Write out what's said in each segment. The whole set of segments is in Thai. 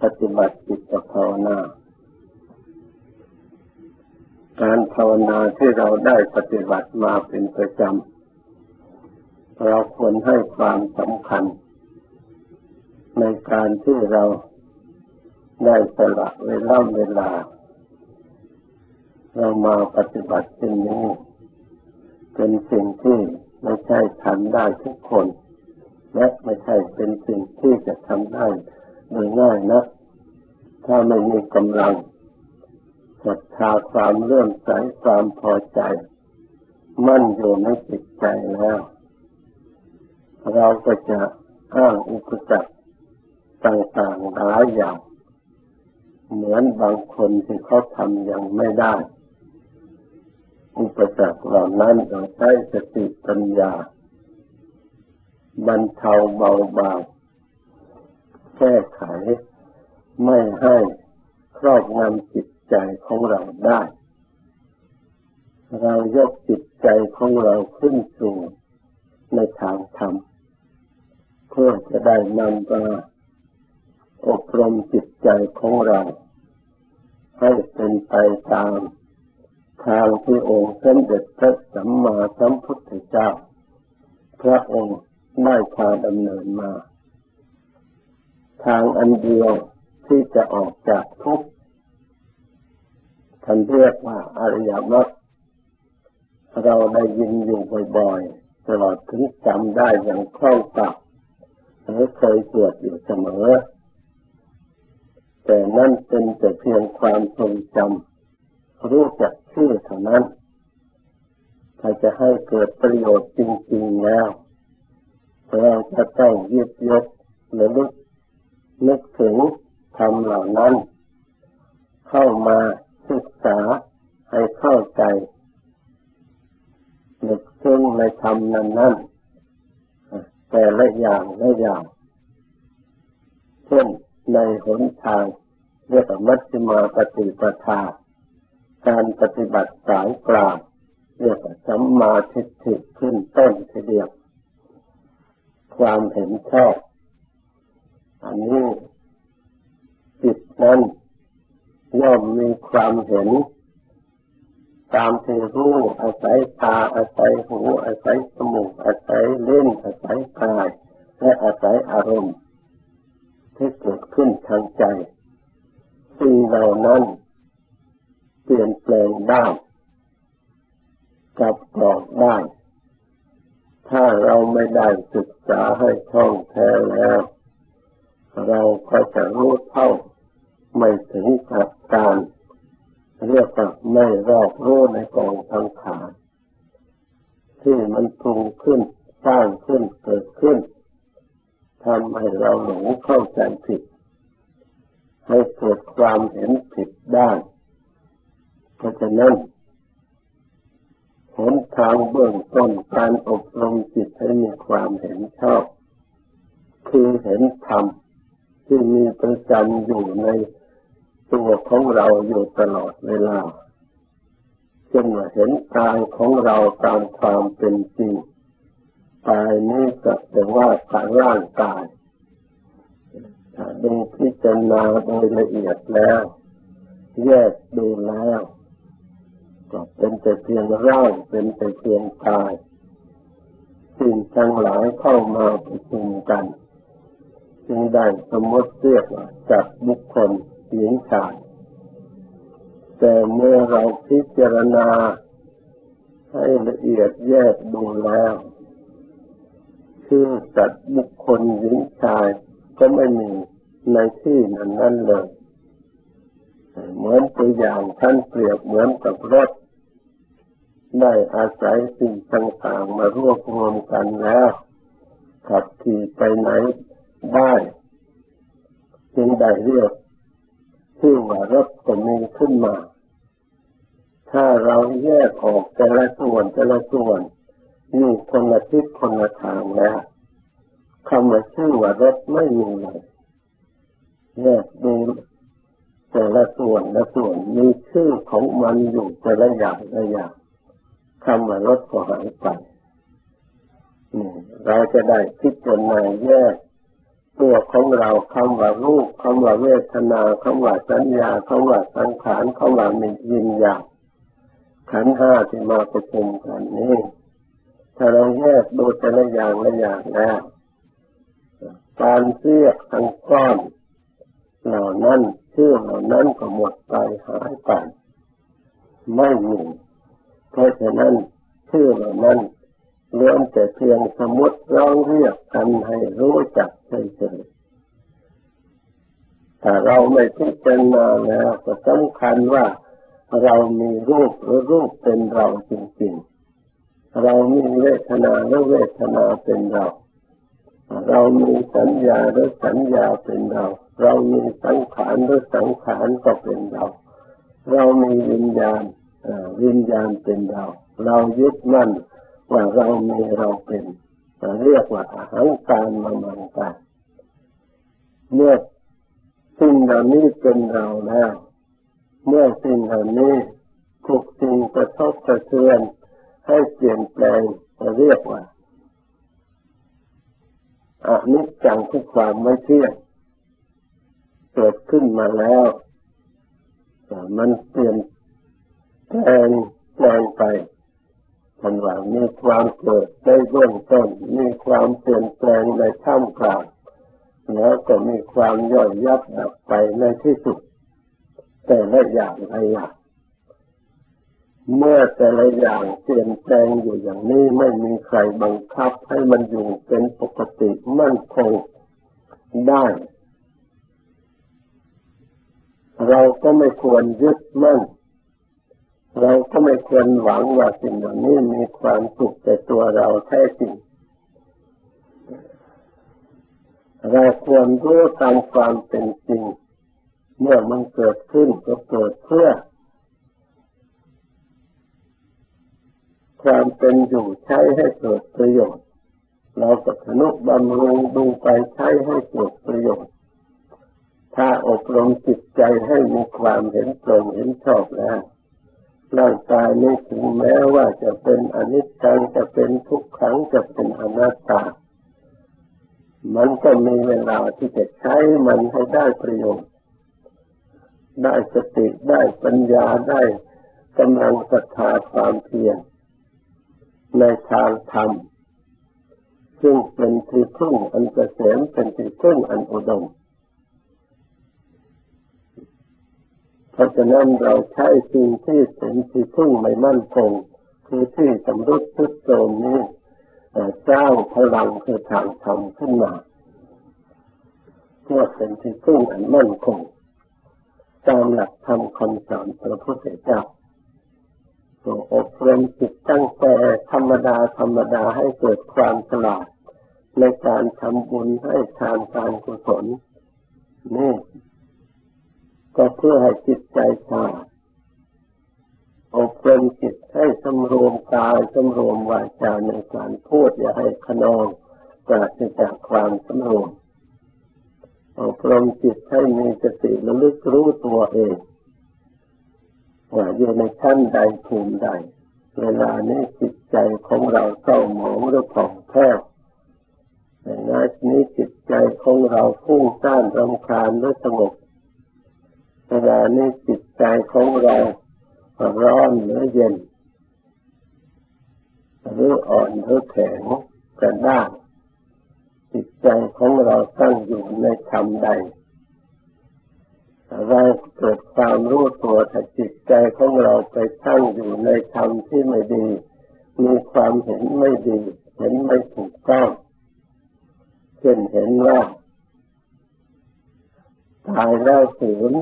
ปฏิบัติจิตภาวนาการภาวนาที่เราได้ปฏิบัติมาเป็นประจำเราควรให้ความสำคัญในการที่เราได้สละเวลาเรามาปฏิบัติสิ่งนี้เป็นสิ่งที่ไม่ใช่ทำได้ทุกคนและไม่ใช่เป็นสิ่งที่จะทำได้โดยง่ายนะถ้าไม่มีกำลังศรัทธาความเลื่อมใสความพอใจมั่นอยู่ในจิตใจแล้วเราก็จะอ้างอุปสรรคต่างๆหลายอย่างเหมือนบางคนที่เขาทำยังไม่ได้อุปสรรคเหล่านั้นเราใช้สติปัญญาบรรเทาเบาบางแก้ไขไม่ให้ครอบงำจิตใจของเราได้เรายกจิตใจของเราขึ้นสู่ในทางธรรมเพื่อจะได้นำมาอบรมจิตใจของเราให้เป็นไปตามทางที่องค์สมเด็จพระสัมมาสัมพุทธเจ้าพระองค์ได้พาดำเนินมาทางอันเดียวที่จะออกจากทุกข์ท่านเรียกว่าอริยมรรคเราได้ยินอยู่บ่อยๆตลอดถึงจำได้อย่างคล่องปากหรือเคยสวดอยู่เสมอแต่นั่นเป็นแต่เพียงความทรงจำรู้จักชื่อเท่านั้นถ้าจะให้เกิดประโยชน์จริงๆแล้วเราจะต้องหยิบยกระลึกนึกถึงธรรมเหล่านั้นเข้ามาศึกษาให้เข้าใจนึกถึงในธรรมนั้นๆแต่ละอย่างเช่นในหนทางเรียกว่ามัชฌิมาปฏิปทาการปฏิบัติสายกลางเรียกว่าสัมมาทิฏฐิขึ้นต้นทีเดียวความเห็นชอบอันนี้จิตนั้นย่อมมีความเห็นตามที่รู้อาศัยตาอาศัยหูอาศัยจมูกอาศัยลิ้นอาศัยกายและอาศัยอารมณ์ที่เกิดขึ้นทางใจสิ่งเหล่านั้นเปลี่ยนแปลงได้กลับกรอกได้ถ้าเราไม่ได้ศึกษาให้ท่องแท้แล้วเราก็จะรู้เท่าไม่ถึงกับการเรียกว่าไม่รอบรู้ในกองสังขารที่มันปรุงขึ้นสร้างขึ้นเกิดขึ้นทำให้เราหลงเข้าใจผิดให้เกิดความเห็นผิดได้เพราะฉะนั้นหนทางเบื้องต้นการอบรมจิตให้มีความเห็นชอบคือเห็นธรรมที่มีประจำอยู่ในตัวของเราอยู่ตลอดเวลาเช่นว่าเห็นกายของเราตามความเป็นจริงกายนี้ก็แต่ว่าร่างกายถ้าดูพิจารณาโดยละเอียดแล้วแยกดูแล้วก็เป็นแต่เพียงร่างเป็นแต่เพียงกายสิ่งทั้งหลายเข้ามาประชุมกันจึงได้สมมติเรียกว่าจักบุคคลหญิงชายแต่เมื่อเราพิจารณาให้ละเอียดแยกดูแล้วคือจักบุคคลหญิงชายก็ไม่มีในที่นั้นเลยเหมือนตัวอย่างท่านเปรียบเหมือนกับรถได้อาศัยสิ่งต่างๆมารวบรวมกันแล้วขับขี่ไปไหนได้จึงได้เรียกชื่อว่ารถก็มีขึ้นมาถ้าเราแยกออกแต่ละส่วนนี่คนละทิศคนละทางแล้วคำว่าชื่อว่ารถไม่มีเลยแยกดูแต่ละส่วนมีชื่อของมันอยู่แต่ละอย่างคำว่ารถก็หายไปเราจะได้พิจารณาแยกตัวของเราคำว่ารูปคำว่าเวทนาคำว่าสัญญาคำว่าสังขารคำว่าวิญญาณขันธ์ห้าที่มาประชุมกันนี้ถ้าเราแยกดูแต่ละอย่างละอย่างแล้วการเรียกทั้งก้อนเหล่านั้นชื่อเหล่านั้นก็หมดไปหายไปไม่มีเพราะฉะนั้นชื่อเหล่านั้นล้วนแต่เพียงสมมติร้องเรียกกันให้รู้จักเฉยๆถ้าเราไม่พิจารณาแล้วก็สำคัญว่าเรามีรูปหรือรูปเป็นเราจริงๆเรามีเวทนาหรือเวทนาเป็นเราเรามีสัญญาหรือสัญญาเป็นเราเรามีสังขารหรือสังขารก็เป็นเราเรามีวิญญาณวิญญาณเป็นเราเรายึดมั่นว่าเรามีเราเป็นเรียกว่าอหังการมมังการเมื่อสิ่งเหล่านี้เป็นเราแล้วเมื่อสิ่งเหล่านี้ถูกสิ่งกระทบกระเทือนให้เปลี่ยนแปลงเรียกว่าอนิจจังคือความไม่เที่ยงเกิดขึ้นมาแล้วมันเปลี่ยนแปลงไปทันว่ามีความเกิดในเบื้องต้นมีความเปลี่ยนแปลงในท่ามกลางแล้วก็มีความย่อยยับดับไปในที่สุดแต่ละอย่างละอย่างเมื่อแต่ละอย่างเปลี่ยนแปลงอยู่อย่างนี้ไม่มีใครบังคับให้มันอยู่เป็นปกติมั่นคงได้เราก็ไม่ควรยึดมั่นเราก็ไม่ควรหวังว่าสิ่งเหล่านี้มีความสุขแต่ตัวเราแท้จริงเราควรรู้ตามความเป็นจริงเมื่อมันเกิดขึ้นก็เกิดเพื่อความเป็นอยู่ใช้ให้เกิดประโยชน์เราก็ทนุบำรุงดูไปใช้ให้เกิดประโยชน์ถ้าอบรมจิตใจให้มีความเห็นตรงเห็นชอบแล้วร่างกายนี้ถึงแม้ว่าจะเป็นอนิจจังจะเป็นทุกขังจะเป็นอนัตตามันก็มีเวลาที่จะใช้มันให้ได้ประโยชน์ได้สติได้ปัญญาได้กำลังศรัทธาความเพียรในทางธรรมซึ่งเป็นที่พึ่งอันเกษมเป็นที่พึ่งอันอุดมเพราะฉะนั้นเราใช้สิ่งที่เป็นที่พึ่งไม่มั่นคงคือที่สำรุดทรุดโทรมนี้สร้างพลังคือทางธรรมขึ้นมาเพื่อเป็นที่พึ่งอันมั่นคงตามหลักธรรมคำสอนพระพุทธเจ้าอบรมจิตตั้งแต่ธรรมดาให้เกิดความฉลาดในการทำบุญให้ทานการกุศลนี่ก็เพื่อให้จิตใจฉลาดอบรมจิตให้สำรวมกายสำรวมวาจาในการพูดอย่าให้ขนองปราศจากความสำรวมอบรมจิตให้มีสติระลึกรู้ตัวเองว่าอยู่ในชั้นใดภูมิใดเวลานี้จิตใจของเราเศร้าหมองหรือผ่องแผ้วในนี้จิตใจของเราฟุ้งซ่านรำคาญหรือสงบเวลานี้จิตใจของเราร้อนหรือเย็นหรืออ่อนหรือแข็งกระด้างจิตใจของเราตั้งอยู่ในธรรมใดเราเกิดความรู้ตัวถ้าจิตใจของเราไปตั้งอยู่ในธรรมที่ไม่ดีมีความเห็นไม่ดีเห็นไม่ถูกต้องเช่นเห็นว่าตายแล้วสูญ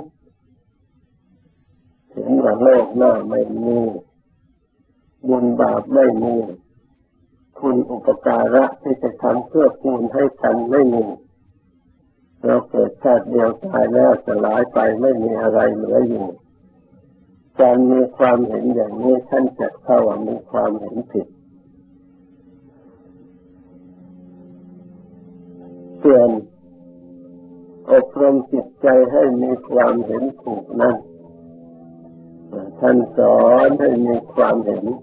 เห็นว่าโลกหน้าไม่มีบุญบาปไม่มีคุณอุปการะที่จะทำเพื่อคูณให้กันไม่มีเราเกิดชาติเดียวตายแล้วสลายไปไม่มีอะไรเหลืออยู่การมีความเห็นอย่างนี้ท่านจัดเข้าว่ามีความเห็นผิดส่วนอบรมจิตใจให้มีความเห็นถูกนั้นท่านสอนให้มีความเห็น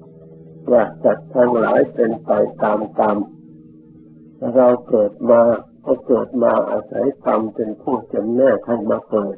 ว่าสัตว์ทั้งหลายเป็นไปตามกรรมเราเกิดมาก็เกิดมาอาศัยกรรมเป็นผู้จำแนกให้มาเกิด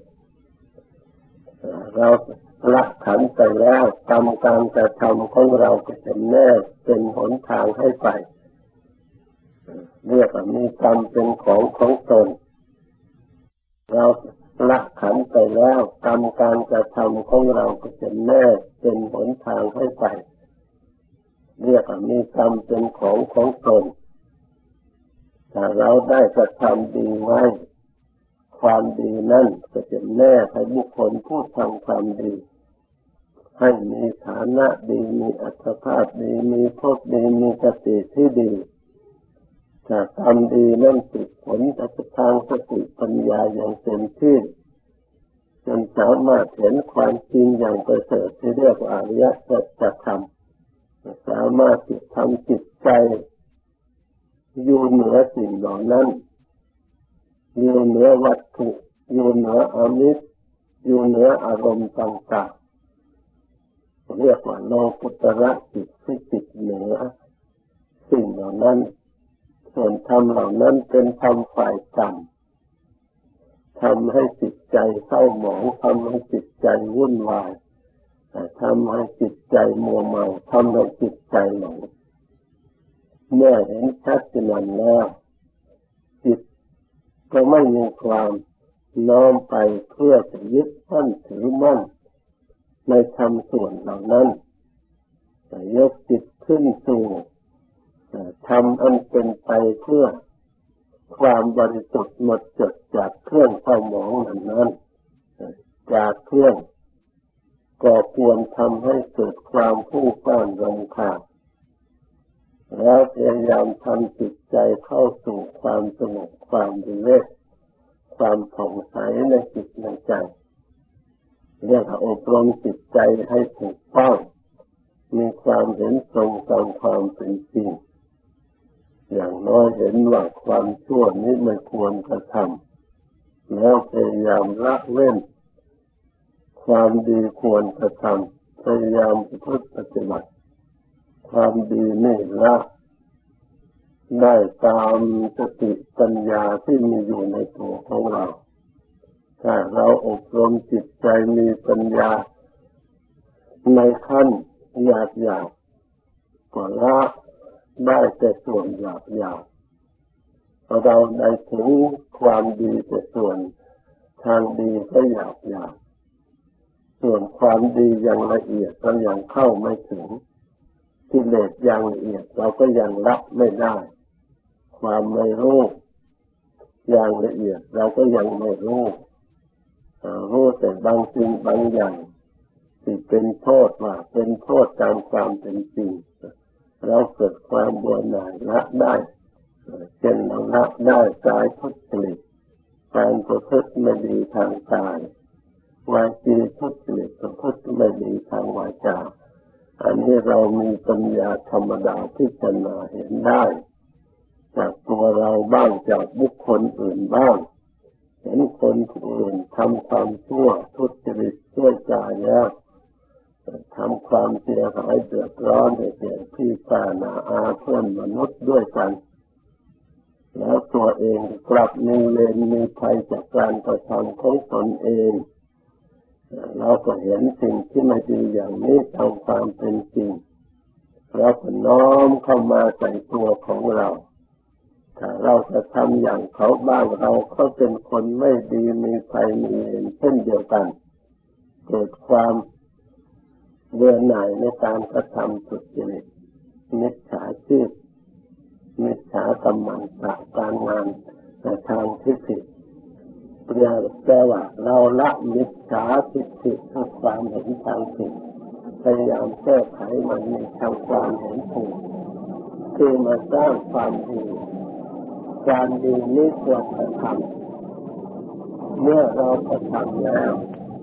เราละขันธ์ไปแล้วกรรมการกระทำของเราก็จำแนกเป็นหนทางให้ไปเรียกว่ามีกรรมเป็นของตนเราละขันธ์ไปแล้วกรรมการกระทำของเราก็จำแนกเป็นหนทางให้ไปเรียกว่ามีกรรมเป็นของตนถ้าเราได้กระทำดีไว้ความดีนั่นก็จะแน่ให้บุคคลผู้ทำความดีให้มีฐานะดีมีอัตภาพดีมีภพดีมีสติที่ดีถ้าทำดีนั่นติดผลจากทางสติปัญญาอย่างเต็มที่จนสามารถเห็นความจริงอย่างประเสริฐที่เรียกว่าอริยสัจธรรมสามารถทำจิตใจอยู่เหนือสิ่งเหล่านั้นอยู่เหนือวัตถุอยู่เหนืออามิตรอยู่เหนืออารมณ์ต่างๆเรียกว่าโลกุตระจิตที่จิตเหนือสิ่งเหล่านั้นส่วนธรรมเหล่านั้นเป็นธรรมฝ่ายต่ำทำให้จิตใจเศร้าหมองทำให้จิตใจวุ่นวายทำให้จิตใจมัวเมาทำให้จิตใจหลงเมื่อเห็นชัดเจนแล้วจิตก็ไม่มีความน้อมไปเพื่อจะยึดมั่นถือมั่นในธรรมส่วนเหล่านั้นยกจิตขึ้นสู่ธรรมอันเป็นไปเพื่อความบริสุทธิ์หมดจดจากเครื่องเศร้าหมองนั้นจากเครื่องก่อกวนทำให้เกิดความฟุ้งซ่านรำคาญแล้วพยายามทำจิตใจเข้าสู่ความสงบความวิเวกความผ่องใสในจิตในใจเรียกว่าอบรมจิตใจให้ถูกต้องมีความเห็นตรงตามความเป็นจริงอย่างน้อยเห็นว่าความชั่วนี้ไม่ควรกระทำแล้วพยายามละเว้นความดีควรกระทำพยายามประพฤติปฏิบัติความดีนี่ละได้ตามสติปัญญาที่มีอยู่ในตัวของเราถ้าเราอบรมจิตใจมีปัญญาในขั้นหยาบๆก็ละได้แต่ส่วนหยาบๆเราได้ถึงความดีแต่ส่วนทางดีก็หยาบๆส่วนความดีอย่างละเอียดเรายังเข้าไม่ถึงกิเลสอย่างละเอียดเราก็ยังละไม่ได้ความไม่รู้อย่างละเอียดเราก็ยังไม่รู้แต่บางสิ่งบางอย่างที่เป็นโทษว่าเป็นโทษตามความเป็นจริงเราเกิดความเบื่อหน่ายละได้เช่นเราละได้กายทุจริตการประพฤติไม่ดีทางกายวาจีทุจริตประพฤติไม่ดีทางวาจาอันนี้เรามีปัญญาธรรมดาที่จะมาเห็นได้จากตัวเราบ้างจากบุคคลอื่นบ้างเห็นคนอื่นทำความชั่วทุจริตช่วยจ่ายแล้วทำความเสียหายเดือดร้อนให้แก่พี่ป้าน้าอาเพื่อนมนุษย์ด้วยกันแล้วตัวเองกลับมีเวรมีภัยจากการกระทำของตนเองเราก็เห็นสิ่งที่ไม่ดีอย่างนี้ตามความเป็นจริงเราก็น้อมเข้ามาใส่ตัวของเราถ้าเราจะทำอย่างเขาบ้างเราก็เป็นคนไม่ดีมีภัยมีเวรเช่นเดียวกันเกิดความเบื่อหน่ายในการกระทำสุจริตมิจฉาชีพมิจฉากรรมันตะการงานในทางที่ผิดแปลว่าเราละมิจฉาทิฏฐิคือความเห็นทางผิดพยายามแก้ไขมันในทางความเห็นถูกคือมาสร้างความดีการดีนี้ควรจะทำเมื่อเรากระทำแล้ว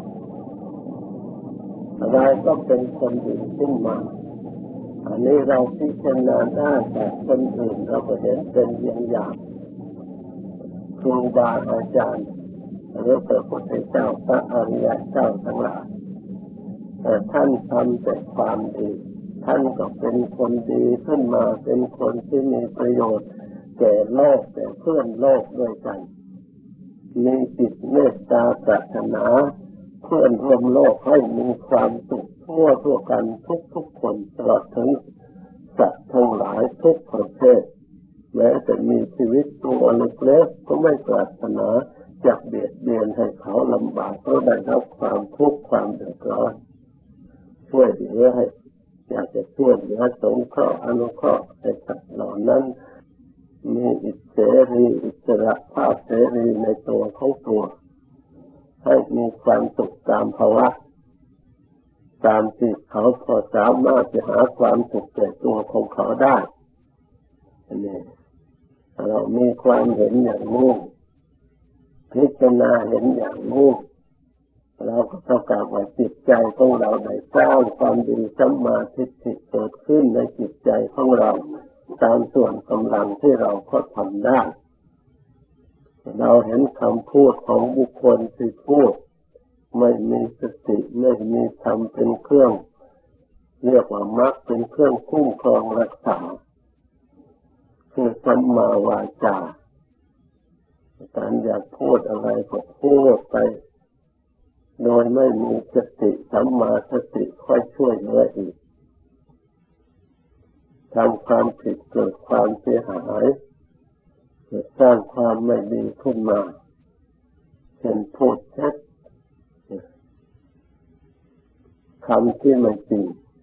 เราก็เป็นคนดีขึ้นมาอันนี้เราพิจารณาได้แต่คนอื่นเราก็เห็นเป็นอย่างครูบาอาจารย์หรือพระพุทธเจ้าพระอริยเจ้าทั้งหลายแต่ท่านทำแต่ความดีท่านก็เป็นคนดีขึ้นมาเป็นคนที่มีประโยชน์แก่โลกแก่เพื่อนโลกด้วยกันมีจิตเมตตาปรารถนาเพื่อนร่วมโลกให้มีความสุขทั่วกันทุกคนตลอดถึงสัตว์ทั้งหลายทุกประเภทแม้แต่มีชีวิตตัวเล็กๆก็ไม่ปรารถนาจะเบียดเบียนให้เขาลำบากเพราะได้รับความทุกข์ความเดือดร้อนช่วยเหลือให้อยากจะช่วยเหลือสงเคราะห์อนุเคราะห์ให้สัตว์เหล่านั้นมีอิสระภาพเสรีในตัวของตัวให้มีความสุขตามภาวะตามที่เขาพอสามารถจะหาความสุขแก่ตัวของเขาได้นี่เรามีความเห็นอย่างนี้พิจารณาเห็นอย่างนี้เราก็เท่ากับว่าจิตใจของเราได้สร้างความดีสัมมาทิฏฐิเกิดขึ้นในจิตใจของเราตามส่วนกำลังที่เราก็ทำได้เราเห็นคำพูดของบุคคลที่พูดไม่มีสติไม่มีธรรมเป็นเครื่องเรียกว่ามรรคเป็นเครื่องคุ้มครองรักษาคือสัมมาวาจาการอยากพูดอะไรก็พูดไปโดยไม่มีสติสัมมาสติค่อยช่วยเหลืออีกทำความผิดเกิดความเสียหายสร้างความไม่ดีขึ้นมาเช่นพูดเท็จคำที่ไม่จริง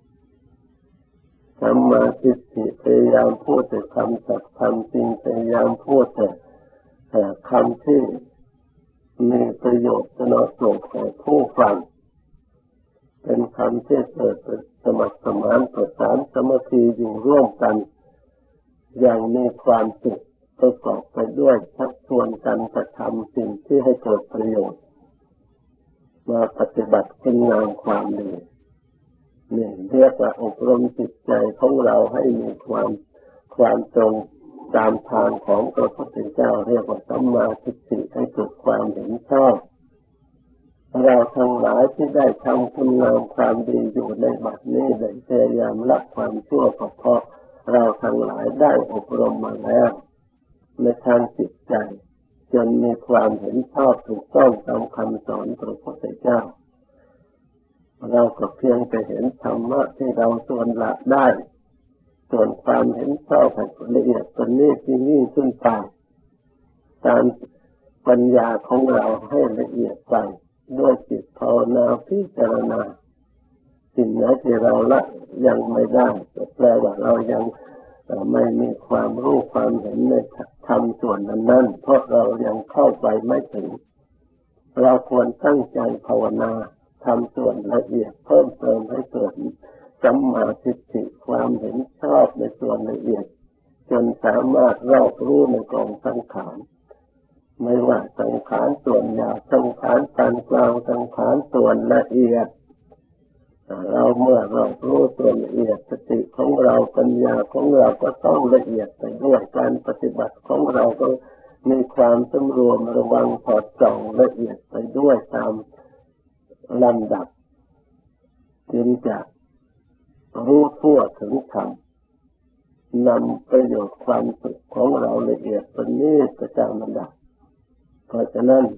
สัมมาทิฏฐิพยายามพูดแต่คำสัตย์คำจริงพยายามพูดแต่คำที่มีประโยชน์สนองส่งแก่ผู้ฟังเป็นคำที่เกิดสมัครสมานประสานสามัคคีอยู่ร่วมกันอย่างมีความสุขประกอบไปด้วยชักชวนกันกระทำสิ่งที่ให้เกิดประโยชน์มาปฏิบัติคุณงามความดีนี่เรียกว่าอบรมจิตใจของเราให้มีความตรงตามทางของพระพุทธเจ้าเรียกว่าสัมมาทิฏฐิให้เกิดความเห็นชอบเราทั้งหลายที่ได้ทำคุณงามความดีอยู่ในบัดนี้ได้พยายามละความชั่วเพราะเราทั้งหลายได้อบรมมาแล้วในทางจิตใจจนมีความเห็นชอบถูกต้องตามคำสอนพระพุทธเจ้าเราก็เพียงแต่เห็นธรรมะที่เราส่วนละได้ส่วนความเห็นชอบให้ละเอียดเป็นนี้ที่นี่ขึ้นไปตามปัญญาของเราให้ละเอียดไปด้วยจิตภาวนาพิจารณาสิ่งไหนที่เราละยังไม่ได้ก็แปลว่าเรายังไม่มีความรู้ความเห็นในธรรมส่วนนั้นเพราะเรายังเข้าไปไม่ถึงเราควรตั้งใจภาวนาทำส่วนละเอียดเพิ่มเติมให้เกิดสัมมาทิฏฐิความเห็นชอบในส่วนละเอียดจนสามารถรอบรู้ในกองสังขารไม่ว่าสังขารส่วนหยาบสังขารปานกลางสังขารส่วนละเอียดเราเมื่อรอบรู้ส่วนละเอียดสติของเราปัญญาของเราก็ต้องละเอียดไปด้วยการปฏิบัติของเราก็มีความสำรวมระวังสอดส่องละเอียดไปด้วยตามลำดับจึงจะรู้ทั่วถึงธรรมนำประโยชน์ความสุขของเราละเอียดเป็นนี้ประจำลำดับเพราะฉะนั้น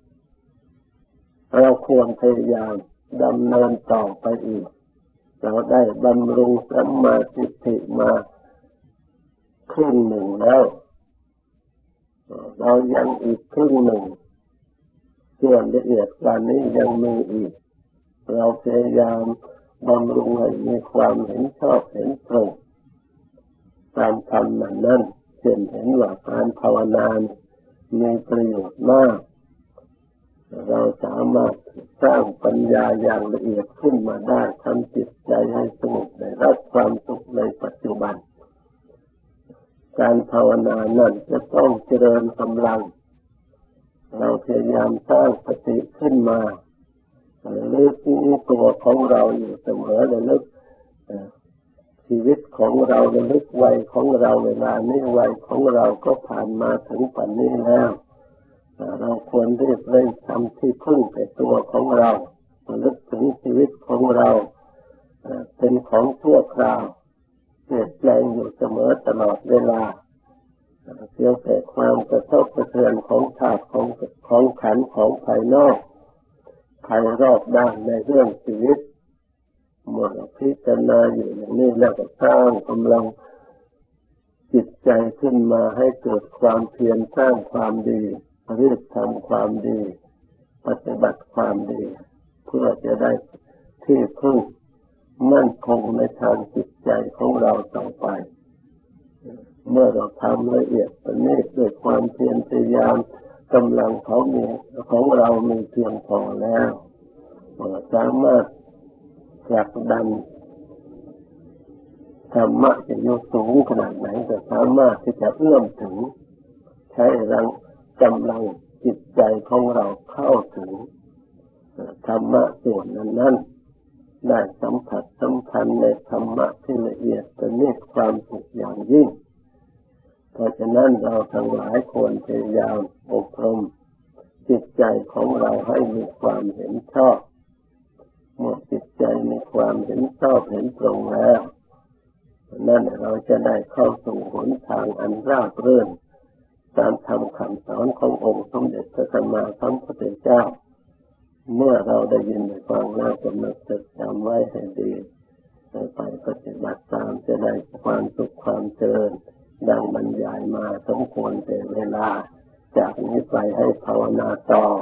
เราควรพยายามดำเนินต่อไปอีกเราได้บำรุงสัมมาทิฏฐิมาครึ่งหนึ่งแล้วเรายังอีกครึ่งหนึ่งส่วนละเอียดกว่านี้ยังมีอีกเราพยายามบำรุงให้มีความเห็นชอบเห็นตรงตามธรรมนั้นเช่นเห็นว่าการภาวนามีประโยชน์มากเราสามารถสร้างปัญญาอย่างละเอียดขึ้นมาได้ทำจิตใจให้สงบได้รับความสุขในปัจจุบันการภาวนานั้นจะต้องเจริญกำลังเราพยายามสร้างสติขึ้นมาระลึกที่ตัวของเราอยู่เสมอระลึกชีวิตของเราระลึกวัยของเราเวลานี้วัยของเราก็ผ่านมาถึงปัจจุบันนี้แล้วเราควรรีบเร่งทำที่พึ่งในตัวของเราระลึกถึงชีวิตของเราเป็นของชั่วคราวเปลี่ยนแปลงอยู่เสมอตลอดเวลาเพียงแต่ความกระทบกระเทือนของธาตุของขันธ์ของภายนอกภายรอบด้านในเรื่องชีวิตเมื่อพิจารณาอยู่อย่างนี้แล้วก็สร้างกำลังจิตใจขึ้นมาให้เกิดความเพียรสร้างความดีรีบทำความดีปฏิบัติความดีเพื่อจะได้ที่พึ่งมั่นคงในทางจิตใจของเราต่อไปเมื่อเราทำละเอียดประณีตด้วยความเพียรพยายามกำลังของเรามีเพียงพอแล้วสามารถผลักดันธรรมะจะยกสูงขนาดไหนก็สามารถที่จะเอื้อมถึงใช้กำลังจิตใจของเราเข้าถึงธรรมะส่วนนั้นได้สัมผัสสัมพันธ์ในธรรมะที่ละเอียดประณีตความสุขอย่างยิ่งเพราะฉะนั้นเราทั้งหลายควรพยายามอบรมจิตใจของเราให้มีความเห็นชอบเมื่อจิตใจมีความเห็นชอบเห็นตรงแล้วนั่นเราจะได้เข้าสู่หนทางอันราบรื่นตามธรรมคำสอนขององค์สมเด็จพระสัมมาสัมพุทธเจ้าเมื่อเราได้ยินได้ฟังแล้วกำหนดจดจำไว้ให้ดีไปปฏิบัติตามจะได้ความสุขความเจริญดังบรรยายมาสมควรแก่เวลาจากนี้ไปให้ภาวนาต่อ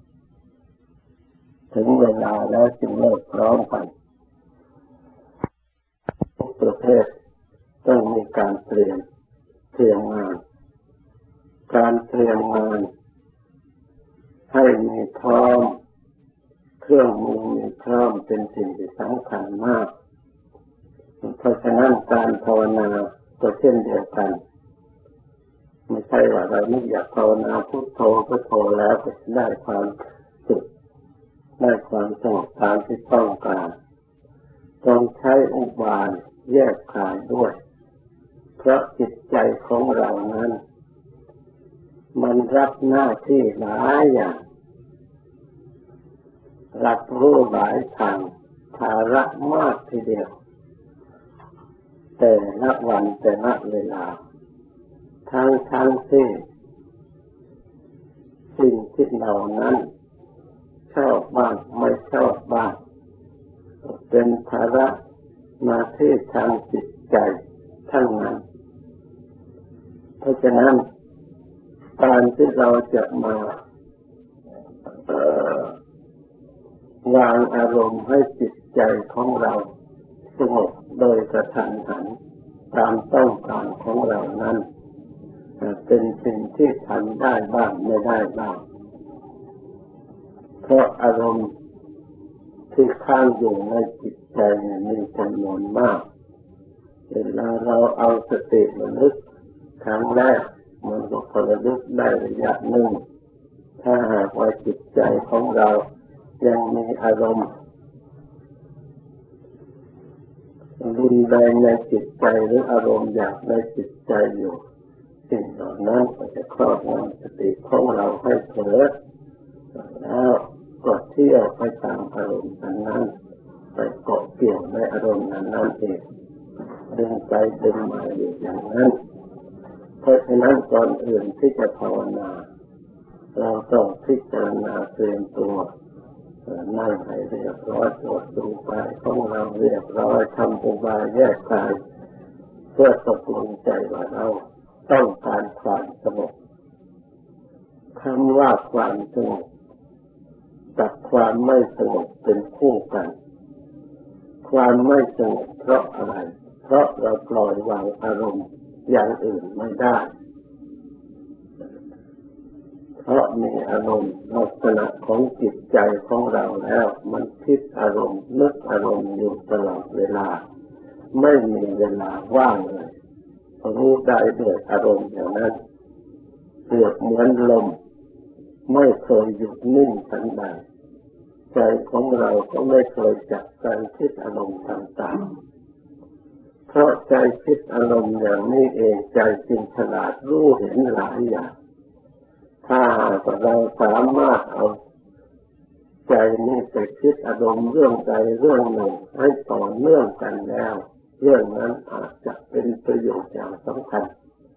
ถึงเวลาแล้วจึงเลิกพร้อมกันทุกประเภทต้องมีการเตรียมงานการเตรียมงานให้มีพร้อมเครื่องมือมีพร้อมเป็นสิ่งที่สำคัญมากเพราะฉะนั้นการภาวนาก็เช่นเดียวกันไม่ใช่ว่าเราไม่อยากภาวนาพุทโธพุทโธแล้วก็ได้ความสุขได้ความสงบตามที่ต้องการต้องใช้อุบายแยกขายด้วยเพราะจิตใจของเรานั้นมันรับหน้าที่หลายอย่างรับรู้หลายทางภาระมากทีเดียวแต่ละวันแต่ละเวลาทั้งที่สิ่งที่เรานั้นชอบบ้างไม่ชอบบ้างเป็นภาระหน้าที่ทางจิตใจทั้งนั้นเพราะฉะนั้นการที่เราจะมาวางอารมณ์ให้จิตใจของเราสงบโดยกระทันหันตามต้องการของเรานั้นเป็นสิ่งที่ทำได้บ้างไม่ได้บ้างเพราะอารมณ์ที่ค้างอยู่ในจิตใจมีจำนวนมากเวลาเราเอาสติระลึกครั้งแรกมันก็ระลึกได้ระยะหนึ่งถ้าหากว่าจิตใจของเรายังมีอารมณ์รุนแรงในจิตใจหรืออารมณ์อยากในจิตใจอยู่สิ่งเหล่านั้นก็จะครอบงำสติของเราให้เผลอแล้วก็เที่ยวไปตามอารมณ์นั้นไปเกาะเกี่ยวในอารมณ์นั้นเองดึงไปดึงมาอยู่อย่างนั้นเพราะฉะนั้นก่อนอื่นที่จะภาวนาเราต้องพิจารณาเตรียมตัวนั่งให้เรียบร้อยตรวจดูกายของเราเรียบร้อยทำอุบายแยกกายเพื่อตกลงใจว่าเราต้องการความสงบคำว่าความสงบกับความไม่สงบเป็นคู่กันความไม่สงบเพราะอะไรเพราะเราปล่อยวางอารมณ์อย่างอื่นไม่ได้เพราะมีอารมณ์ลักษณะของจิตใจของเราแล้วมันคิดอารมณ์นึกอารมณ์อยู่ตลอดเวลาไม่มีเวลาว่างเลยรู้ได้ด้วยอารมณ์อย่างนั้นเปรียบเหมือนลมไม่เคยหยุดนิ่งทันใดใจของเราก็ไม่เคยจับการคิดอารมณ์ต่างๆเพราะใจคิดอารมณ์อย่างนี้เองใจจึงฉลาดรู้เห็นหลายอย่างถ้าเราสามารถเอาใจนี้ไปคิดอารมณ์เรื่องใดเรื่องหนึ่งให้ต่อเนื่องกันแล้วเรื่องนั้นอาจจะเป็นประโยชน์อย่างสำคัญ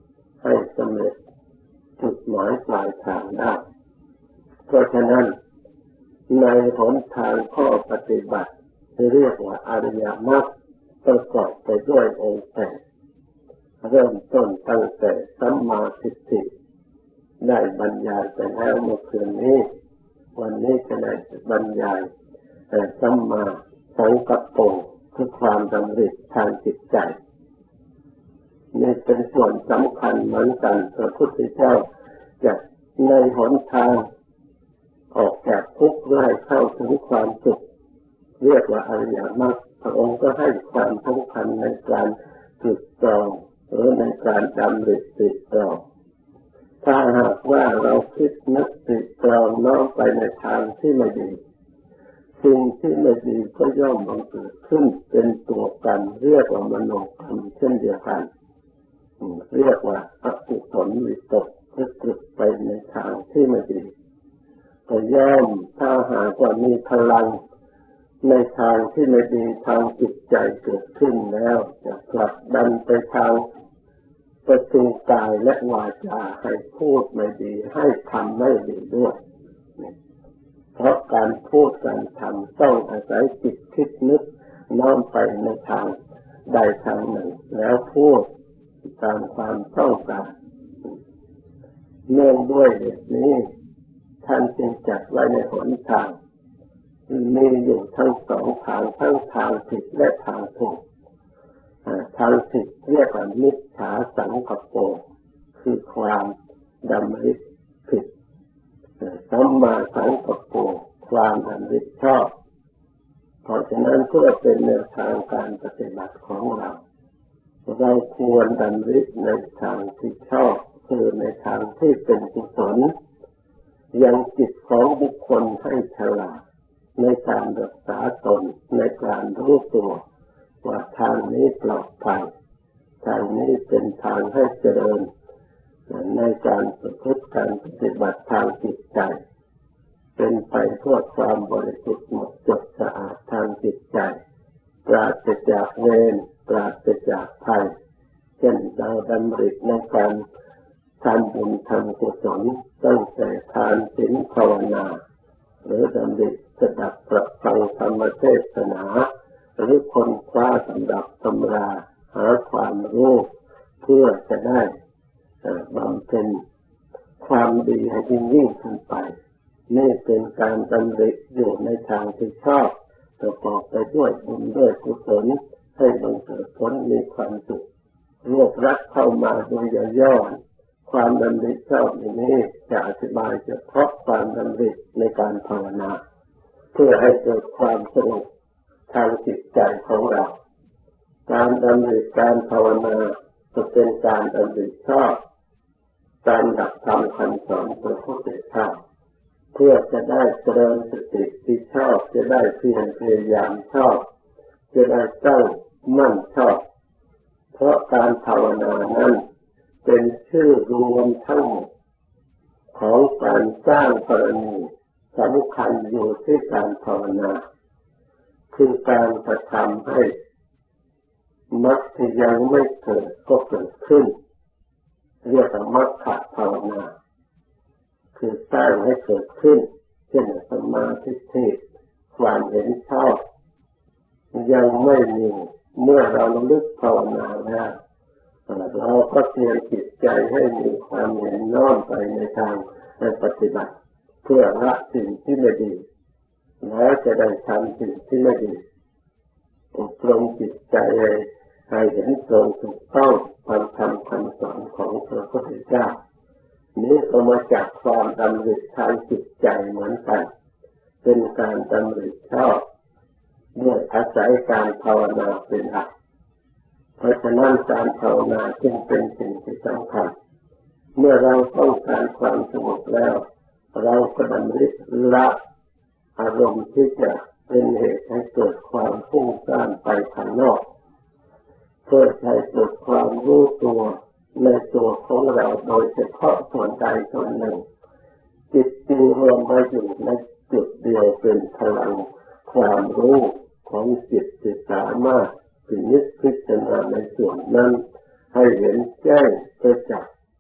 ให้สำเร็จจุดหมายปลายทางได้เพราะฉะนั้นในหนทางข้อปฏิบัติที่เรียกว่าอริยมรรคประกอบไปด้วยองค์แปดเริ่มต้นตั้งแต่สัมมาทิฏฐิได้บรรยายไปแล้วเมื่อคืนนี้วันนี้จะได้บรรยายสัมมาสังกัปโปคือความดำริทางจิตใจนี่เป็นส่วนสำคัญเหมือนกันพระพุทธเจ้าจะในหนทางออกจากทุกข์ให้เข้าถึงความสุขเรียกว่าอริยมรรคพระองค์ก็ให้ความสำคัญในการตรึกตรองหรือในการดำริตรึกตรองถ้าหากว่าเราคิดนึกตรึกตรองน้อมไปในทางที่ไม่ดีสิ่งที่ไม่ดีก็ย่อมบังเกิดขึ้นเป็นตัวกันเรียกว่ามโนกรรมเช่นเดียวกันเรียกว่าอกุศลวิตกคือตรึกไปในทางที่ไม่ดีก็ย่อมถ้าหากว่ามีพลังในทางที่ไม่ดีทางจิตใจเกิดขึ้นแล้วจะผลักดันไปทางประตูกายและวาจาให้พูดไม่ดีให้ทำไม่ดีด้วยเพราะการพูดการทำต้องอาศัยจิตคิดนึกน้อมไปในทางใดทางหนึ่งแล้วพูดตามความต้องการเนื่องด้วยเหตุนี้ท่านจึงจัดไว้ในหนทางมีอยู่ทั้งสองทางทั้งทางผิดและทางถูกทางผิดเรียกว่ามิจฉาสังกัปโปคือความดำริผิดสัมมาสังกัปโปความดำริชอบเพราะฉะนั้นเพื่อเป็นแนวทางการปฏิบัติของเราควรดำริในทางที่ชอบคือในทางที่เป็นกุศลยังจิตของบุคคลให้ฉลาดในการรักษาตนในการรู้ตัวว่าทางนี้ปลอดภัยทางนี้เป็นทางให้เจริญในการประพฤติการปฏิบัติทางจิตใจเป็นไปเพื่อความบริสุทธิ์หมดจดสะอาดทางจิตใจปราศจากเวรปราศจากภัยเช่นเราดำริในการทำบุญทำกุศลตั้งแต่ทานศีลภาวนาหรือดำริสดับประฟังธรรมเทศนาหรือค้นคว้าสำดับตำราหาความรู้เพื่อจะได้บำเพ็ญความดีให้ยิ่งขึ้นไปนี่เป็นการดำริอยู่ในทางที่ชอบประกอบไปด้วยบุญด้วยกุศลให้บังเกิดผลมีความสุขรวบรัดเข้ามาโดยย่อๆความดำริชอบนี้จะอธิบายเฉพาะความดำริในการภาวนาเพื่อให้เกิดความสงบทางจิตใจของเราการดำริการภาวนาจะเป็นการดำริชอบตามหลักธรรมคำสอนของพระพุทธเจ้าเพื่อจะได้เจริญสติที่ชอบจะได้เพียรพยายามชอบจะได้ตั้งมั่นชอบเพราะการภาวนานั้นเป็นชื่อรวมทั้งหมดของการสร้างบารมีสำคัญอยู่ที่การภาวนาคือการกระทำให้มรรคที่ยังไม่เกิดก็เกิดขึ้นเรียกว่ามรรคภาวนาคือสร้างให้เกิดขึ้นเช่นสัมมาทิฏฐิความเห็นชอบยังไม่มีเมื่อเราระลึกภาวนาแล้วเราก็เตรียมจิตใจให้มีความเห็นน้อมไปในทางปฏิบัติเพื่อละสิ่งที่ไม่ดีแล้วจะได้ทำสิ่งที่ไม่ดีอบรมจิตใจให้เห็นตรงถูกต้องตามคำสอนของพระพุทธเจ้านี้ก็มาจากความดำริทางจิตใจเหมือนกันเป็นการดำริชอบด้วยอาศัยการภาวนาเป็นหลักเพราะฉะนั้นการภาวนาจึงเป็นสิ่งที่สำคัญเมื่อเราต้องการความสงบแล้วเราก็ดำริละอารมณ์ที่จะเป็นเหตุให้เกิดความฟุ้งซ่านไปข้างนอกเพื่อให้เกิดความรู้ตัวในตัวของเราโดยเฉพาะส่วนใดส่วนหนึ่งจิตจึงรวมมาอยู่ในจุดเดียวเป็นพลังความรู้ของจิตที่สามารถพิจารณาในส่วนนั้นให้เห็นแจ้งประจักษ์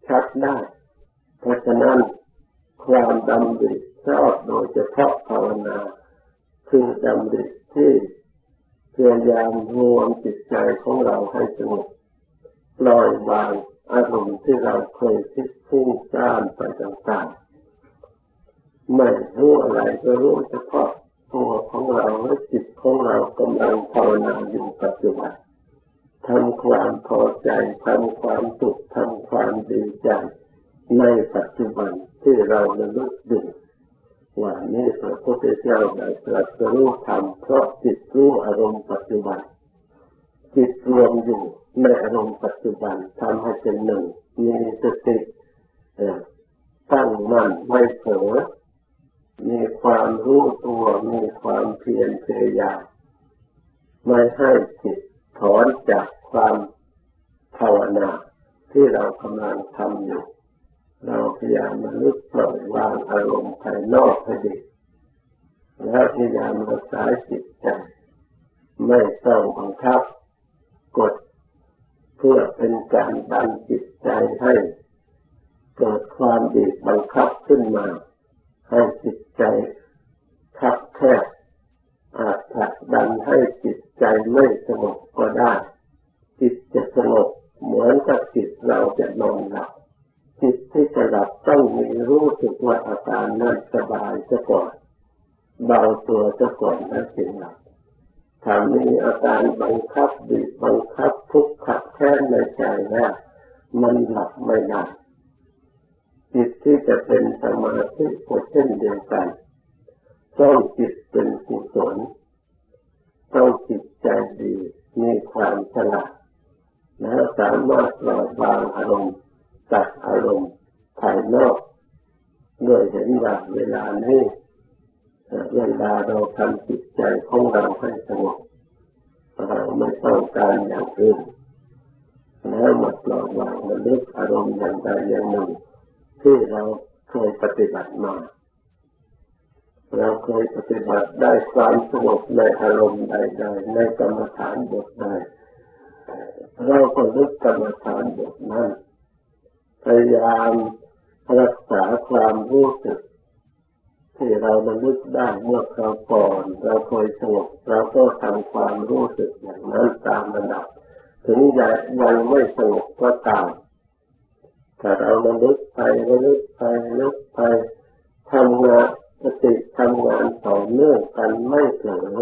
ชัดได้เพราะฉะนั้นความดำริชอบโดยเฉพาะภาวนาคือดำริที่พยายามรวมจิตใจของเราให้สงบปล่อยวางอารมณ์ที่เราเคยคิดฟุ้งซ่านไปต่างๆไม่รู้อะไรก็รู้เฉพาะตัวของเราและจิตของเรากำลังภาวนาอยู่ปัจจุบันทำความพอใจทำความสุขทำความดีใจในปัจจุบันที่เราระลึกดูว่านี่พระพุทธเจ้าได้ตรัสรู้ธรรมเพราะจิตรู้อารมณ์ปัจจุบันจิตรวมอยู่ในอารมณ์ปัจจุบันทำให้เป็นหนึ่งมีสติตั้งมั่นไม่เผลอมีความรู้ตัวมีความเพียรพยายามไม่ให้จิตถอนจากความภาวนาที่เรากำลังทำอยู่เราพยายามระลึกปล่อยวางอารมณ์ภายนอกให้ดีแล้วพยายามรักษาจิตใจไม่ต้องบังคับกดเพื่อเป็นการดันจิตใจให้เกิดความบีบบังคับขึ้นมาให้จิตใจคับแคบอาจผลักดันให้จิตใจไม่สงบก็ได้จิตจะสงบเหมือนกับจิตเราจะนอนหลับจิตที่จะหลับต้องมีรู้สึกว่าอาการนั้นสบายซะก่อนเบาตัวซะก่อนแล้วจึงหลับถ้ามีอาการบังคับบีบบังคับทุกข์ขับแค้นในใจแล้วมันหลับไม่ได้จิตที่จะเป็นสมาธิก็เช่นเดียวกันต้องจิตเป็นกุศลต้องจิตใจดีมีความฉลาดและสามารถปล่อยวางอารมณ์ตัดอารมณ์ภายนอกด้วยเห็นว่าเวลานี้เวลาเราทำจิตใจของเราให้สงบเราไม่ต้องการอย่างอื่นแล้วมาปล่อยวางระลึกอารมณ์อย่างใดอย่างหนึ่งที่เราเคยปฏิบัติมาเราเคยปฏิบัติได้ความสงบในอารมณ์ใดๆในกรรมฐานบทใดเราก็ลึกกรรมฐานบทนั้นพยายามรักษาความรู้สึกที่เราระลึกได้เมื่อคราวก่อนเราเคยสงบเราก็ทำความรู้สึกอย่างนั้นตามระดับถึงยังไม่สงบก็ตามถ้าเราระลึกไประลึกไปทำงานสติทำงานต่อเนื่องกันไม่เผลอ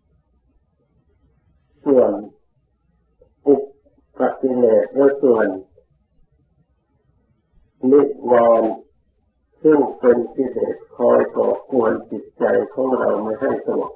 ส่วนอุปกิเลสและส่วนนิวรณ์ซึ่งเป็นกิเลสคอยก่อกวนจิตใจของเราไม่ให้สงบ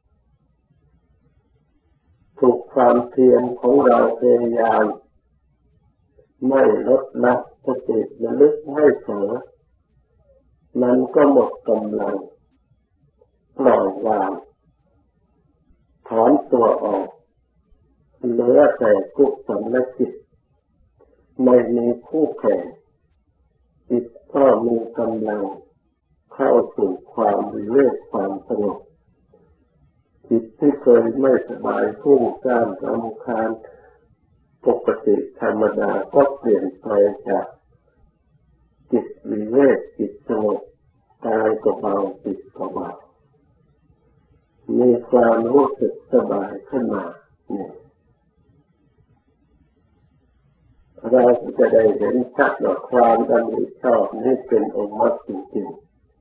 ถูกความเพียรของเราพยายามไม่ลดละสติระลึกให้เผลอมันก็หมดกำลังปล่อยวางถอนตัวออกเหลือแต่กุศลจิตไม่มีคู่แข่งจิตก็มีกำลังเข้าสู่ความวิเวกความสงบจิตที่เคยไม่สบายฟุ้งซ่านรำคาญปกติธรรมดาก็เปลี่ยนไปจากจิตวิเวกจิตสงบกายก็เบาจิตก็เบามีความรู้สึกสบายขึ้นมาเราจะได้เห็นชัดว่าความดำริชอบนี้เป็นองค์มรรคจริง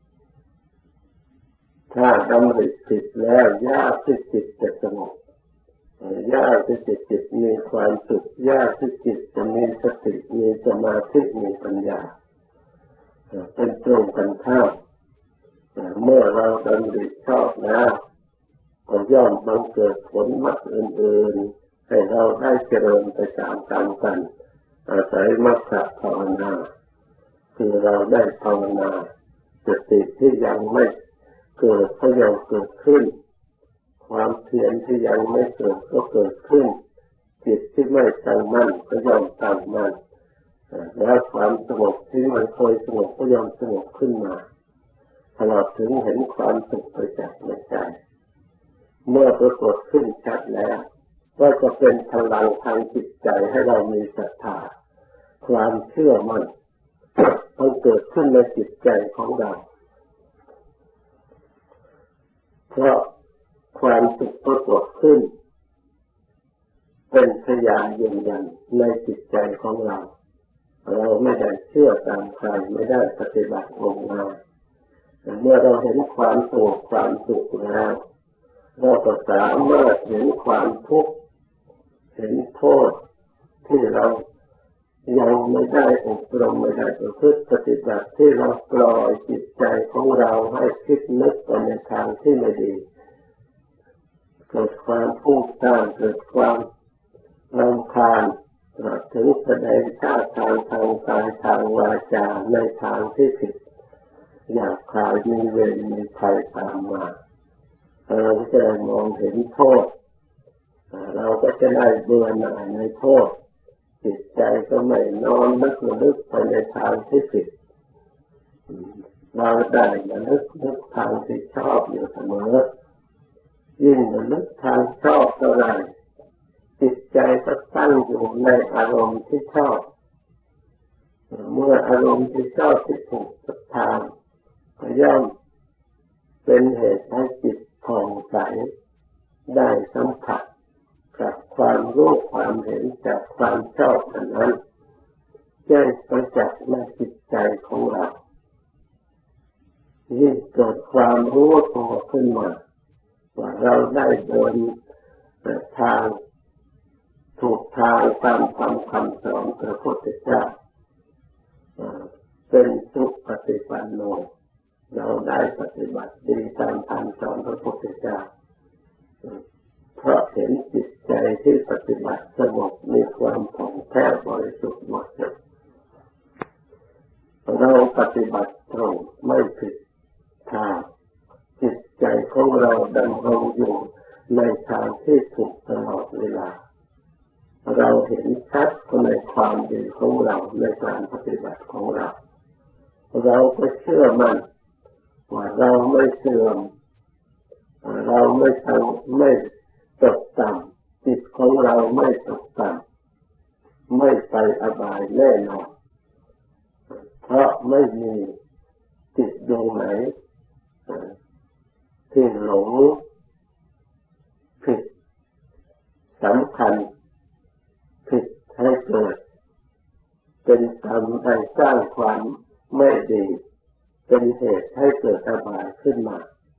ๆถ้าดำริผิดแล้วยากที่จิตจะสงบยากที่จิตมีความสุขยากที่จิตจะมีสติมีสมาธิมีปัญญาเป็นตรงกันข้ามเมื่อเราดำริชอบแล้วก็ย่อมบังเกิดผลมรรคอื่นๆให้เราได้เจริญไปตามกันอาศัยมรรคภาวนาคือเราได้ภาวนาสติที่ยังไม่เกิดก็ย่อมเกิดขึ้นความเพียรที่ยังไม่เกิดก็เกิดขึ้นจิตที่ไม่ตั้งมั่นก็ย่อมตั้งมั่นแล้วความสงบที่มันเคยสงบก็ย่อมสงบขึ้นมาตลอดถึงเห็นความสุขประจักษ์ในใจเมื่อปรากฏขึ้นชัดแล้วก็จะเป็นพลังทางจิตใจให้เรามีศรัทธาความเชื่อมั่นมันเกิดขึ้นในจิตใจของเราเพราะความสุขปรากฏขึ้นเป็นพยานยืนยันในจิตใจของเราเราไม่ได้เชื่อตามใครไม่ได้ปฏิบัติงมงายแต่เมื่อเราเห็นความสงบความสุขแล้วเราก็สามารถเห็นความทุกข์เห็นโทษที่เรายังไม่ได้อบรมไม่ได้ประพฤติปฏิบัติที่เราปล่อยจิตใจของเราให้คิดนึกไปในทางที่ไม่ดีเกิดความฟุ้งซ่านเกิดความรำคาญถึงแสดงท่าทางทางกายทางวาจาในทางที่ผิดหยาบคายมีเวรมีภัยตามมาเราจะได้มองเห็นโทษเราก็จะได้เบื่อหน่ายในโทษจิตใจก็ไม่นอนนึกไปในทางที่ผิดเราได้นึกทางที่ชอบอยู่เสมอยิ่งนึกทางชอบเท่าไรจิตใจก็ตั้งอยู่ในอารมณ์ที่ชอบเมื่ออารมณ์ที่ชอบที่ถูกทางก็ย่อมเป็นเหตุให้จิตผ่องใสได้สัมผัสกับความรู้ความเห็นจากความชอบนั้นแจ้งประจักษ์ในจิตใจของเรายิ่งเกิดความรู้ตัวขึ้นมาว่าเราได้เดินทางถูกทางตามคำสอนพระพุทธเจ้าเป็นสุปฏิปันโนเราได้ปฏิบัติดีตามคำสอนพระพุทธเจ้าเพราะเห็นจิตใจที่ปฏิบัติสงบมีความผ่องแผ้วบริสุทธิ์หมดเราปฏิบัติตรงไม่ผิดทางจิตใจของเราดำรงอยู่ในทางที่ถูกตลอดเวลาเราเห็นชัดในความดีของเราในการปฏิบัติของเราเราก็เชื่อมั่นว่าเราไม่เสื่อมเราไม่ตกต่ำจิตของเราไม่ตกต่ำไม่ไปอบายแน่นอนเพราะไม่มีจิตดวงไหนที่หลงผิดสำคัญผิดให้เกิดเป็นกรรมให้สร้างความไม่ดีเป็นเหตุให้เกิดอบายขึ้นมา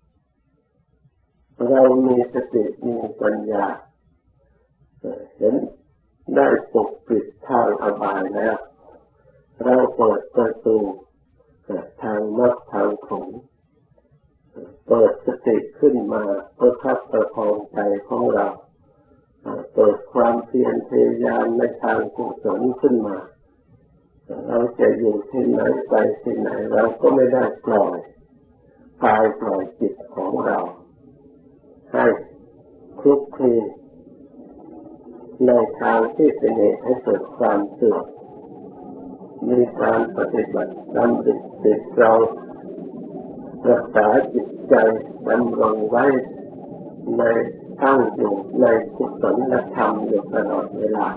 เรามีสติมีปัญญาเห็นได้ปกปิดทางอบายแล้วเราเปิดประตูทางมรรคทางผลเปิดสติขึ้นมาประคับประคองใจของเราเปิดความเพียรพยายามในทางกุศลขึ้นมาเราจะอยู่ที่ไหนไปที่ไหนเราก็ไม่ได้ปล่อยกายปล่อยจิตของเราให้คลุกคลีในทางที่เป็นเหตุให้เกิดความเสื่อมมีการปฏิบัติดำริจิตเรารักษาจิตใจดำรงไว้ในตั้งอยู่ในกุศลธรรมอยู่ตลอดเวลา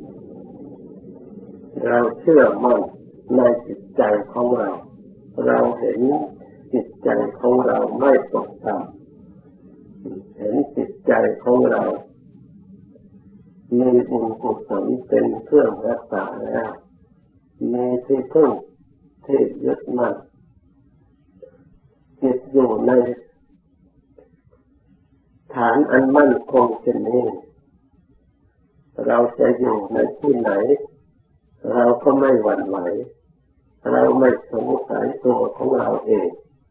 เราเชื่อมั่นในจิตใจของเราเราเห็นจิตใจของเราไม่ตกต่ำเห็นจิตใจของเรามีบุญกุศลเป็นเครื่องรักษาแล้วมีที่พึ่งที่ยึดมั่นจิตอยู่ในฐานอันมั่นคงเช่นนี้เราจะอยู่ในที่ไหนเราก็ไม่หวั่นไหวเราไม่สงสัยตัวของเราเอง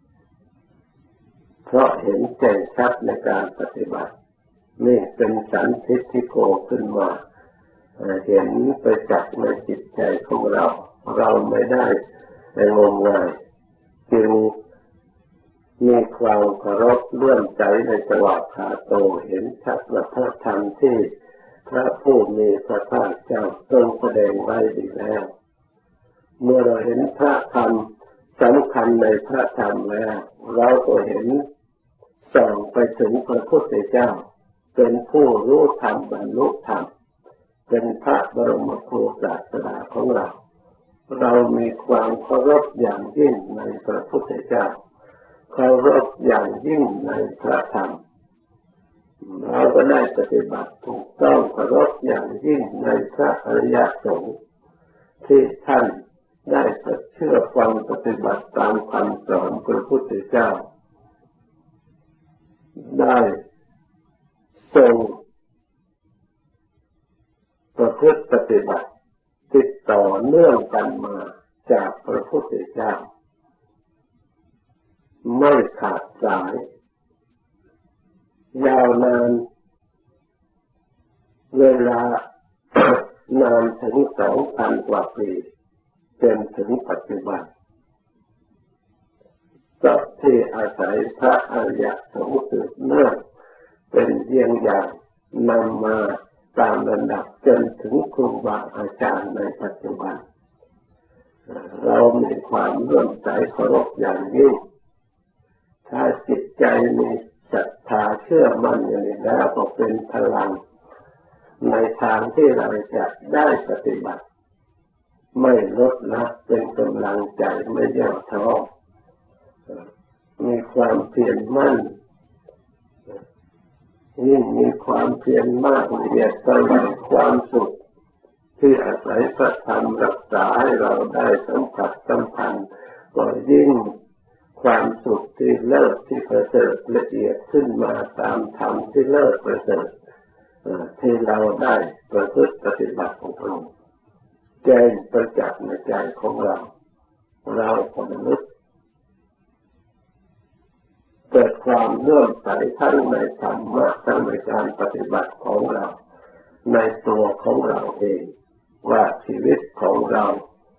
เพราะเห็นแจ้งชัดในการปฏิบัตินี่เป็นสันทิฏฐิโกขึ้นมาเห็นไปจักในจิตใจของเราเราไม่ได้งมงายจึงมีความเคารพเลื่อมใสในสวากขาโตเห็นชัดว่าพระธรรมที่พระผู้มีพระภาคเจ้าทรงแสดงไว้ดีแล้วเมื่อเราเห็นพระธรรมสำคัญในพระธรรมแล้วเราก็เห็นส่องไปถึงพระพุทธเจ้าเป็นผู้รู้ธรรมบรรลุธรรมเป็นพระบรมครูศาสดาของเราเรามีความเคารพอย่างยิ่งในพระพุทธเจ้าเคารพอย่างยิ่งในพระธรรมเราก็ได้ปฏิบัติถูกต้องเคารพอย่างยิ่งในพระอริยสงฆ์ที่ท่านได้เชื่อฟังปฏิบัติตามคำสอนพระพุทธเจ้าได้ทรงประพฤติปฏิบัติติดต่อเนื่องกันมาจากพระพุทธเจ้าไม่ขาดสายยาวนานเวลานานถึง 2,000 กว่าปีจนถึงปัจจุบันก็ที่อาศัยพระอริยสงฆ์สืบเนื่องเป็นเยี่ยงอย่างนำมาตามลำดับจนถึงครูบาอาจารย์ในปัจจุบันเรามีความเลื่อมใสเคารพอย่างยิ่งถ้าจิตใจมีศรัทธาเชื่อมั่นอย่างนี้แล้วก็เป็นพลังในทางที่เราจะได้ปฏิบัติไม่ลดละเป็นกำลังใจไม่ย่อท้อมีความเพียรมั่นยิ่งมีความเพียรมากละเอียดเท่าไรความสุขที่อาศัยพระธรรมรักษาให้เราได้สัมผัสสัมพันธ์ก็ยิ่งความสุขที่เลิศที่ประเสริฐละเอียดขึ้นมาตามธรรมที่เลิศประเสริฐที่เราได้ประพฤติปฏิบัติของเราแจ้งประจักษ์ในใจของเราเราก็นึกเกิดความเลื่อมใสทั้งในธรรมะทั้งในการปฏิบัติของเราในตัวของเราเองว่าชีวิตของเรา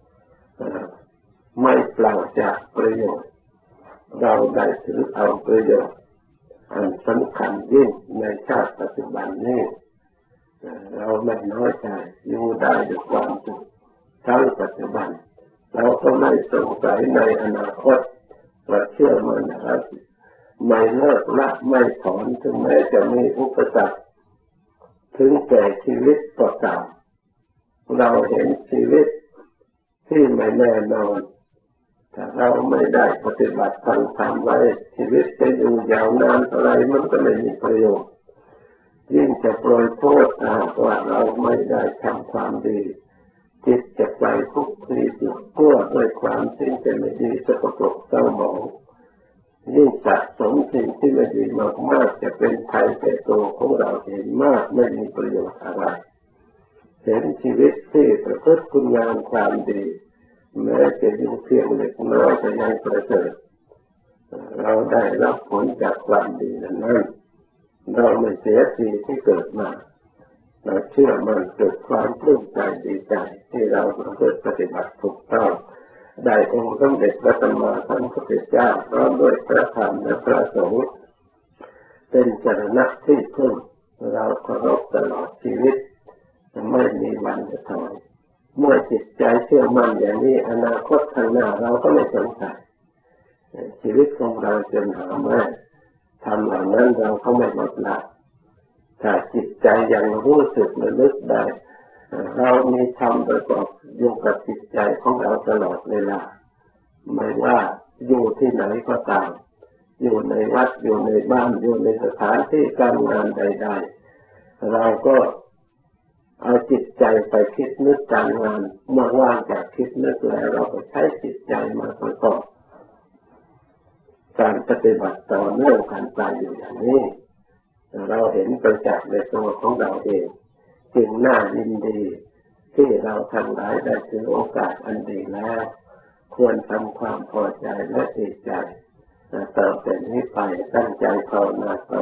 ไม่เปล่าจากประโยชน์เราได้ถือเอาประโยชน์อันสำคัญยิ่งในชาติปัจจุบันนี้เราไม่น้อยใจอยู่ได้ด้วยความสุขทั้งปัจจุบันเราก็ไม่สงสัยในอนาคตเราเชื่อมั่นนะครับไม่เลิกละไม่ถอนถึงแม้จะมีอุปสรรคถึงแก่ชีวิตก็ตามเราเห็นชีวิตที่ไม่แน่นอนถ้าเราไม่ได้ปฏิบัติฟังธรรมไว้ชีวิตจะอยู่ยาวนานเท่าไรมันก็ไม่มีประโยชน์ยิ่งจะโปรยโทษว่าเราไม่ได้ทำความดีจิตจะไปคุกคีอยู่ทั่วด้วยความสิ่งที่ไม่ดีสกปรกเศร้าหมองยิ่งสะสมสิ่งที่ไม่ดีมากๆจะเป็นภัยแก่ตัวของเราเองมากไม่มีประโยชน์อะไรเห็นชีวิตที่ประพฤติคุณงามความดีแม้จะอยู่เพียงเล็กน้อยก็ยังประเสริฐเราได้รับผลจากความดีนั้นเราไม่เสียทีที่เกิดมาเราเชื่อมันเกิดความปลื้มใจดีใจที่เราประพฤติปฏิบัติถูกต้องได้องค์สมเด็จพระสัมมาสัมพุทธเจ้าพร้อมด้วยพระธรรมและพระสงฆ์เป็นสรณะที่พึ่งเราเคารพตลอดชีวิตไม่มีวันจะถอยเมื่อจิตใจเชื่อมั่นอย่างนี้อนาคตข้างหน้าเราก็ไม่สงสัยชีวิตของเราจะหนาแน่ทำเหล่านั้นเราก็ไม่ลดละถ้าจิตใจยังรู้สึกระลึกได้เรามีธรรมประกอบอยู่กับจิตใจของเราตลอดเวลาไม่ว่าอยู่ที่ไหนก็ตามอยู่ในวัดอยู่ในบ้านอยู่ในสถานที่การงานใดๆเราก็เอาจิตใจไปคิดนึกการงานเมื่อว่างจากคิดนึกแล้วเราก็ใช้จิตใจมาประกอบการปฏิบัติต่อเนื่องกันไปอยู่อย่างนี้เราเห็นประจักษ์ในตัวของเราเองจึงน่ายินดีที่เราทั้งหลายได้ถือโอกาสอันดีแล้วควรทำความพอใจและดีใจต่อแต่นี้ไปตั้งใจภาวนาต่อ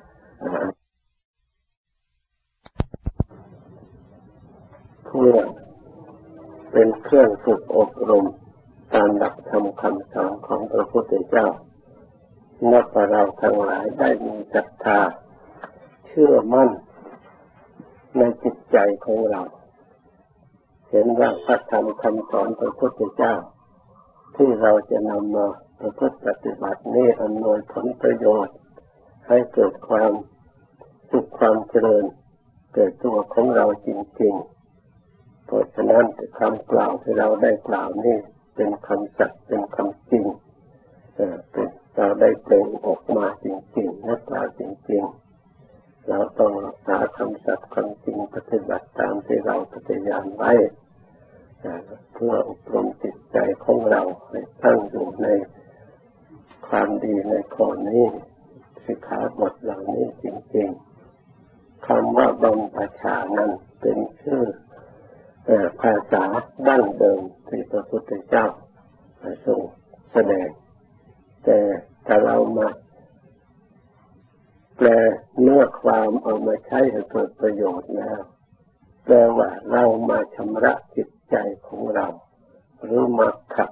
เพื่อเป็นเครื่องฝึกอบรมตามหลักธรรมคำสอนของพระพุทธเจ้านับว่าเราทั้งหลายได้มีศรัทธาเชื่อมั่นในจิตใจของเราเห็นว่าพระธรรมคำสอนพระพุทธเจ้าที่เราจะนำมาประพฤติปฏิบัตินี้อำนวยผลประโยชน์ให้เกิดความสุขความเจริญเกิดตัวของเราจริงๆราะฉะนั้นคำกล่าวที่เราได้กล่าวนี่เป็นคำสัตย์เป็นคำจริงเป็นเราได้เปล่งออกมาจริงๆนักกล่าวจริงๆเราต้องรักษาคำสัตย์คำจริงปฏิบัติตามที่เราปฏิญาณไว้เพื่ออบรมจิตใจของเราให้ตั้งอยู่ในความดีในข้อนี้สิกขาบทเหล่านี้จริงๆคำว่าบำพ็ญชานั้นเป็นชื่อภาษาดั้งเดิมที่พระพุทธเจ้าทรงแสดงแต่ถ้าเรามาแปลเนื้อความเอามาใช้ให้เกิดประโยชน์แล้วแปลว่าเรามาชำระจิตใจของเราหรือมาขัด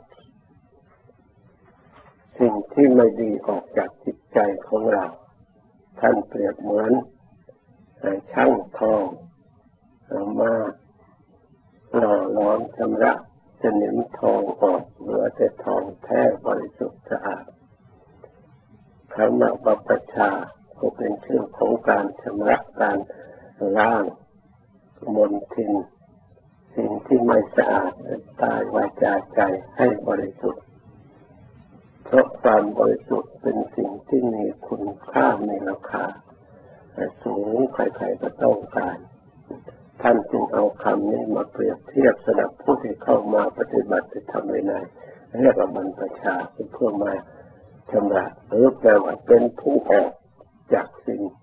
สิ่งที่ไม่ดีออกจากจิตใจของเราท่านเปรียบเหมือนช่างทองเอามาหล่อล้อมชำระสนิมทองออกเหลือแต่ทองแท้บริสุทธิ์สะอาดคำว่าบำเพ็ญชาก็เป็นชื่อของการชำระการล้างมลทินสิ่งที่ไม่สะอาดกายวาจาใจให้บริสุทธิ์เพราะความบริสุทธิ์เป็นสิ่งที่มีคุณค่ามีราคาสูงใครๆก็ต้องการท่านจึงเอาคำนี้มาเปรียบเทียบสำหรับผู้ที่เข้ามาปฏิบัติธรรมในเรียกว่าบรรพชาเพื่อมาชำระหรือแปลว่าเป็นผู้ออกจากสิ่ง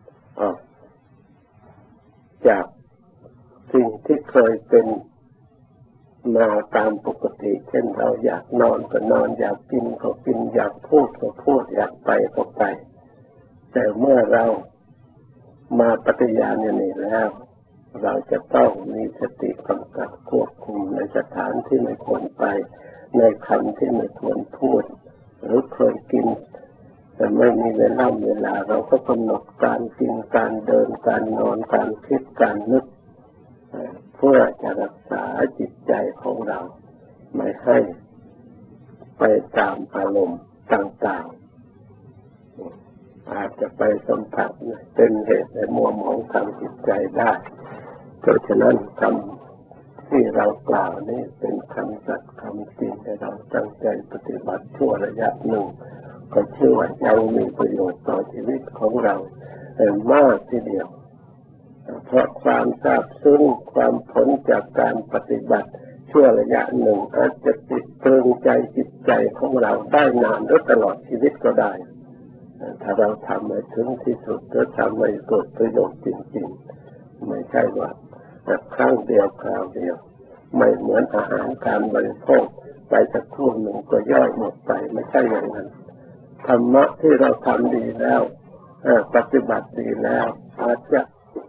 จากสิ่งที่เคยเป็นมาตามปกติเช่นเราอยากนอนก็นอนอยากกินก็กินอยากพูดก็พูดอยากไปก็ไปแต่เมื่อเรามาปฏิญาณอย่างนี้แล้วเราจะต้องมีสติกำกับควบคุมในสถานที่ไม่ควรไปในคำที่ไม่ควรพูดหรือเคยกินแต่ไม่มีเวลาเราก็กำหนดการกินการเดินการนอนการคิดการนึกเพื่อจะรักษาจิตใจของเราไม่ให้ไปตามอารมณ์ต่างๆอาจจะไปสัมผัสเป็นเหตุให้มัวหมองทางจิตใจได้เพราะฉะนั้นคำที่เรากล่าวนี้เป็นคำสัตย์คำจริงให้เราตั้งใจปฏิบัติชั่วระยะหนึ่งก็เชื่อว่ายังมีประโยชน์ต่อชีวิตของเรามากทีเดียวเพราะความซาบซึ้งความผลจากการปฏิบัติชั่วระยะหนึ่งอาจจะติดตรึงใจจิตใจของเราได้นานหรือตลอดชีวิตก็ได้ถ้าเราทำให้ถึงที่สุดหรือทำให้เกิดประโยชน์จริงๆไม่ใช่ว่าครั้งเดียวคราวเดียวไม่เหมือนอาหารการบริโภคไปสักครู่หนึ่งก็ย่อยหมดไปไม่ใช่อย่างนั้นธรรมะที่เราทำดีแล้วปฏิบัติดีแล้วอาจจะ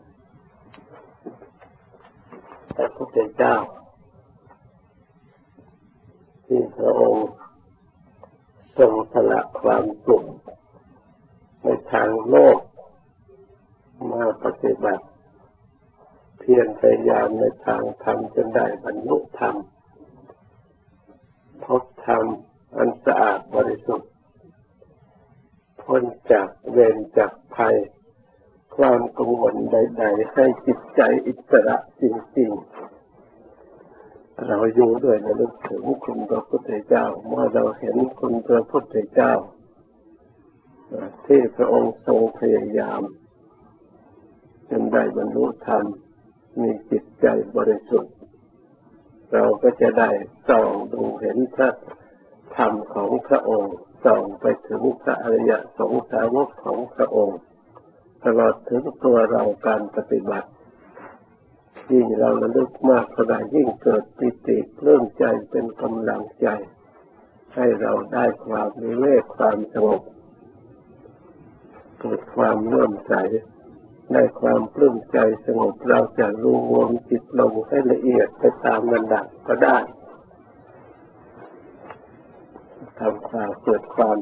พระพุทธเจ้าที่พระองค์ทรงสละความสุขในทางโลกมาปฏิบัติเพียรพยายามในทางธรรมจนได้บรรลุธรรมพบธรรมอันสะอาดบริสุทธิ์พ้นจากเวรจากภัยความกังวลใดๆให้จิตใจอิสระจริงๆเราอยู่ด้วยระลึกถึงคุณพระพุทธเจ้าเมื่อเราเห็นคุณพระพุทธเจ้าที่พระองค์ทรงพยายามจนได้บรรลุธรรมมีจิตใจบริสุทธิ์เราก็จะได้ส่องดูเห็นพระธรรมของพระองค์ส่องไปถึงพระอริยสงสาวกของพระองค์ตลอดถึงตัวเราการปฏิบัติยิ่งเราระลึกมากเท่าใดยิ่งเกิดปิติปลื้มใจเป็นกำลังใจให้เราได้ความวิเวกความสงบเกิดความเลื่อมใสในความปลื้มใจสงบเราจะรวมจิตลงให้ละเอียดไปตามลำดับก็ได้ทำความเกิดความ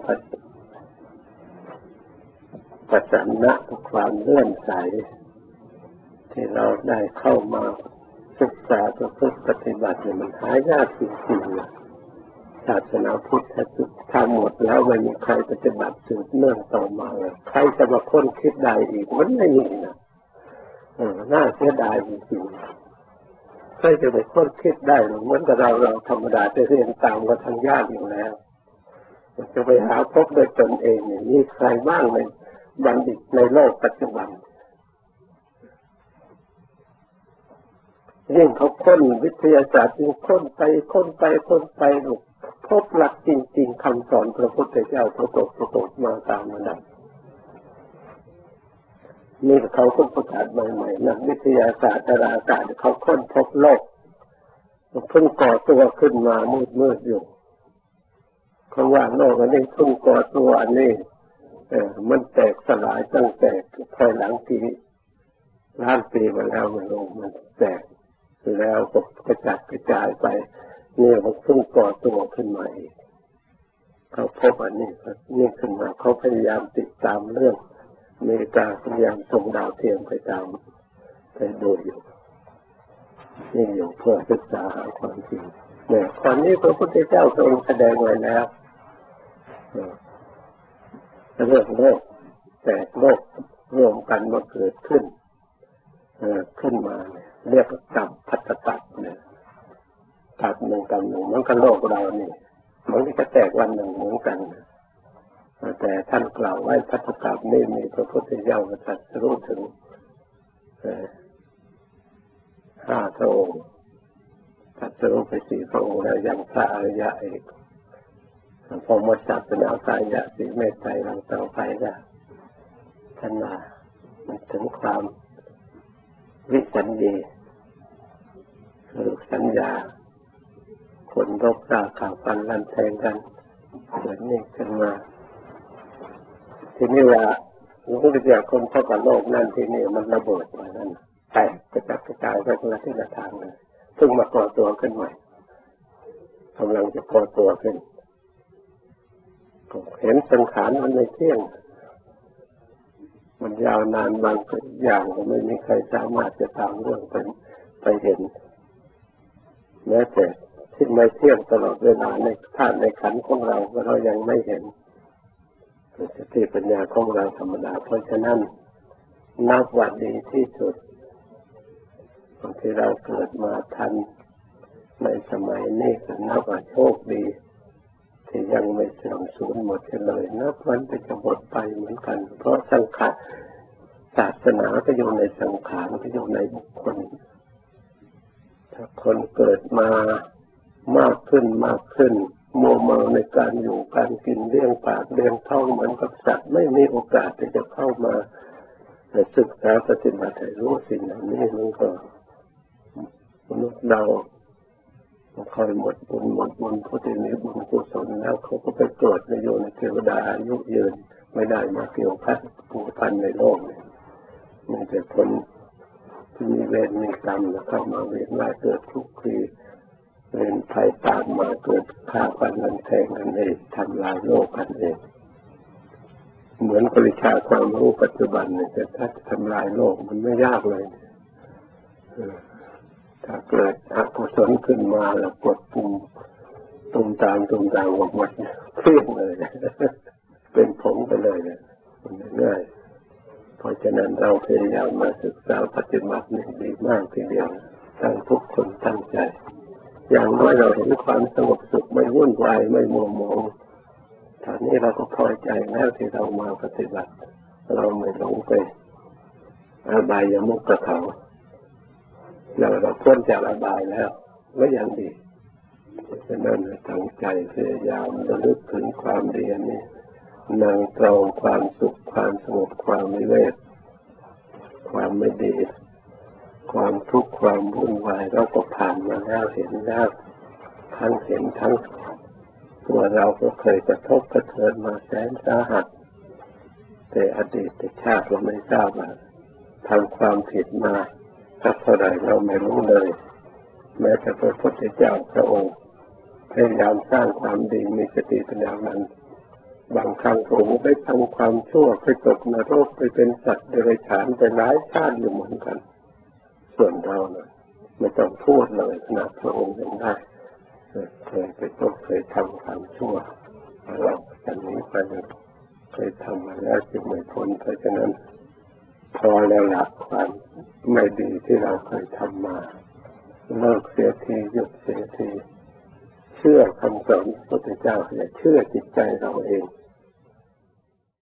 ประสันนะความเลื่อมใสที่เราได้เข้ามาศึกษาประพฤติปฏิบัติเนี่ยมันหายากจริงๆศาสนาพุทธทำหมดแล้วไม่มีใครปฏิบัติสืบเนื่องต่อมาเลยใครจะมาค้นคิดได้อีกมันไม่มีนะน่าเสียดายจริงครจะไปค้นคิดได้เหมือนกับเราธรรมดาจะเรียนตามกันทางญาติอยู่แล้วจะไปหาพบโดยตนเองนี่ใครบ้างในบัณฑิตในโลกปัจจุบันยิ่งเขาค้นวิทยาศาสตร์ยิ่งค้นไปพบหลักจริงๆคำสอนพระพุทธเจ้าปรากฏมาตามนั้นนี่เขาค้นประกาศใหม่ๆนักวิทยาศาสตร์ดาราศาสตร์เขาค้นพบโลกเพิ่งก่อตัวขึ้นมามืดอยู่เขาว่าโลกอันนี้เพิ่งก่อตัวอันนี้มันแตกสลายตั้งแต่ภายหลังที่ล้านปีมาแล้วมันแตกแล้วก็กระจัดกระจายไปเนี่ยมันเพิ่งก่อตัวขึ้นมาอีกเขาพบอันนี้นี่ขึ้นมาเขาพยายามติดตามเรื่องอเมริกาพยายามส่งดาวเทียมไปตามไปดูอยู่นี่อยู่เพื่อศึกษาหาความจริงเนี่ยตอนนี้พระพุทธเจ้าทรงแสดงไว้แล้วเรื่องโลกแตกโลกรวมกันมาเกิดขึ้นมาเรียกว่ากรรมพัฒตัดเนี่ยตัดหนึ่งกรรมหนึ่งมันก็โลกเรานี่มันก็จะแตกวันหนึ่งเหมือนกันแต่ท่านกล่าวไว้พัฒตัดนี่มีพระพุทธเจ้าตรัสรู้ถึง5 พระองค์ตรัสรู้ไป4 พระองค์แล้วยังพระอริยะเอกพอหมดศาสนาสายยะสีเมตไตรลังต่อไปก็ท่านมาถึงความวิสัญญีคือสัญญาคนรบราข่าวฟันลั่นแทงกันเหมือนนี้ขึ้นมาทีนี้ว่าพระพุทธเจ้าคนพบกับโลกนั่นที่นี่มันระเบิดมานั่นแตกกระจัดกระจายไปคนละทิศละทางเลยซึ่งมาก่อตัวขึ้นใหม่กำลังจะก่อตัวขึ้นเห็นสังขารมันไม่เที่ยงมันยาวนานบางอย่างก็ไม่มีใครสามารถจะตามเรื่องไปเห็นแม้แต่ที่ไม่เที่ยงตลอดเวลาในธาตุในขันธ์ของเราเรายังไม่เห็นสติปัญญาของเราธรรมดาเพราะฉะนั้นนับว่าดีที่สุดที่เราเกิดมาทันในสมัยนี้ก็นับว่าโชคดีที่ยังไม่เสื่อมสูญหมดเลยนับวันจะหมดไปเหมือนกันเพราะสังขารศาสนาก็อยู่ในสังขารก็อยู่ในบุคคลถ้าคนเกิดมามากขึ้นมัวเมาในการอยู่การกินเลี้ยงปากเลี้ยงท้องเหมือนกับสัตว์ไม่มีโอกาสที่จะเข้ามาศึกษาปฏิบัติให้รู้สิ่งเหล่านี้มันก็มนุษย์เราคอยหมดบุญผู้ที่มีบุญกุศลแล้วเขาก็ไปเกิดในโยนเทวดาอายุยืนไม่ได้มาเกี่ยวพันในโลกมีแต่คนที่มีเวรมีกรรมเข้ามาเวียนว่ายเกิดทุกข์คือเวรภัยตามมาเกิดฆ่าฟันกันแทงกันเองทำลายโลกกันเองเหมือนปริชาความรู้ปัจจุบันเนี่ยแต่ถ้าทำลายโลกมันไม่ยากเลยถ้าเกิดอกุศลขึ้นมาแล้วกดปุ่มตุ้มตามออกมาเครียดเลยเป็นผงไปเลยเนี่ยมันง่ายเพราะฉะนั้นเราพยายามมาศึกษาปฏิบัตินี่ดีมากทีเดียวตั้งทุกคนตั้งใจอย่างน้อยเราเห็นความสงบสุขไม่วุ่นวายไม่มัวหมองตอนนี้เราก็พอใจแล้วที่เรามาปฏิบัติเราไม่หลงไปอบายมุขกับเขาเราพ้นจากอบายแล้วก็ยังดีเพราะฉะนั้นตั้งใจพยายามระลึกถึงความดีนี้นั่งตรงความสุขความสงบความวิเวกความไม่ดีความทุกข์ความวุ่นวายเราก็ผ่านมาแล้วเห็นแล้วทั้งเห็นทั้งตัวเราก็เคยกระทบกระเทือนมาแสนสาหัสแต่อดีตชาติเราไม่ทราบว่าทำความผิดมาสักเท่าไหร่เราไม่รู้เลยแม้แต่พระพุทธเจ้าพระองค์พยายามสร้างความดีมีสติปัญญานั้นบางครั้งพระองค์ได้ทำความชั่วไปตกนรกไปเป็นสัตว์เดรัจฉานไปหลายชาติอยู่เหมือนกันส่วนเราเนี่ยไม่ต้องพูดเลยขนาดพระองค์ยังได้เคยทำความชั่วเราจากนี้ไปเคยทำมาแล้วจึงไม่พ้นเพราะฉะนั้นพอแล้วละความไม่ดีที่เราเคยทำมาเลิกเสียทีหยุดเสียทีเชื่อคำสอนพระพุทธเจ้าอย่าเชื่อจิตใจเราเอง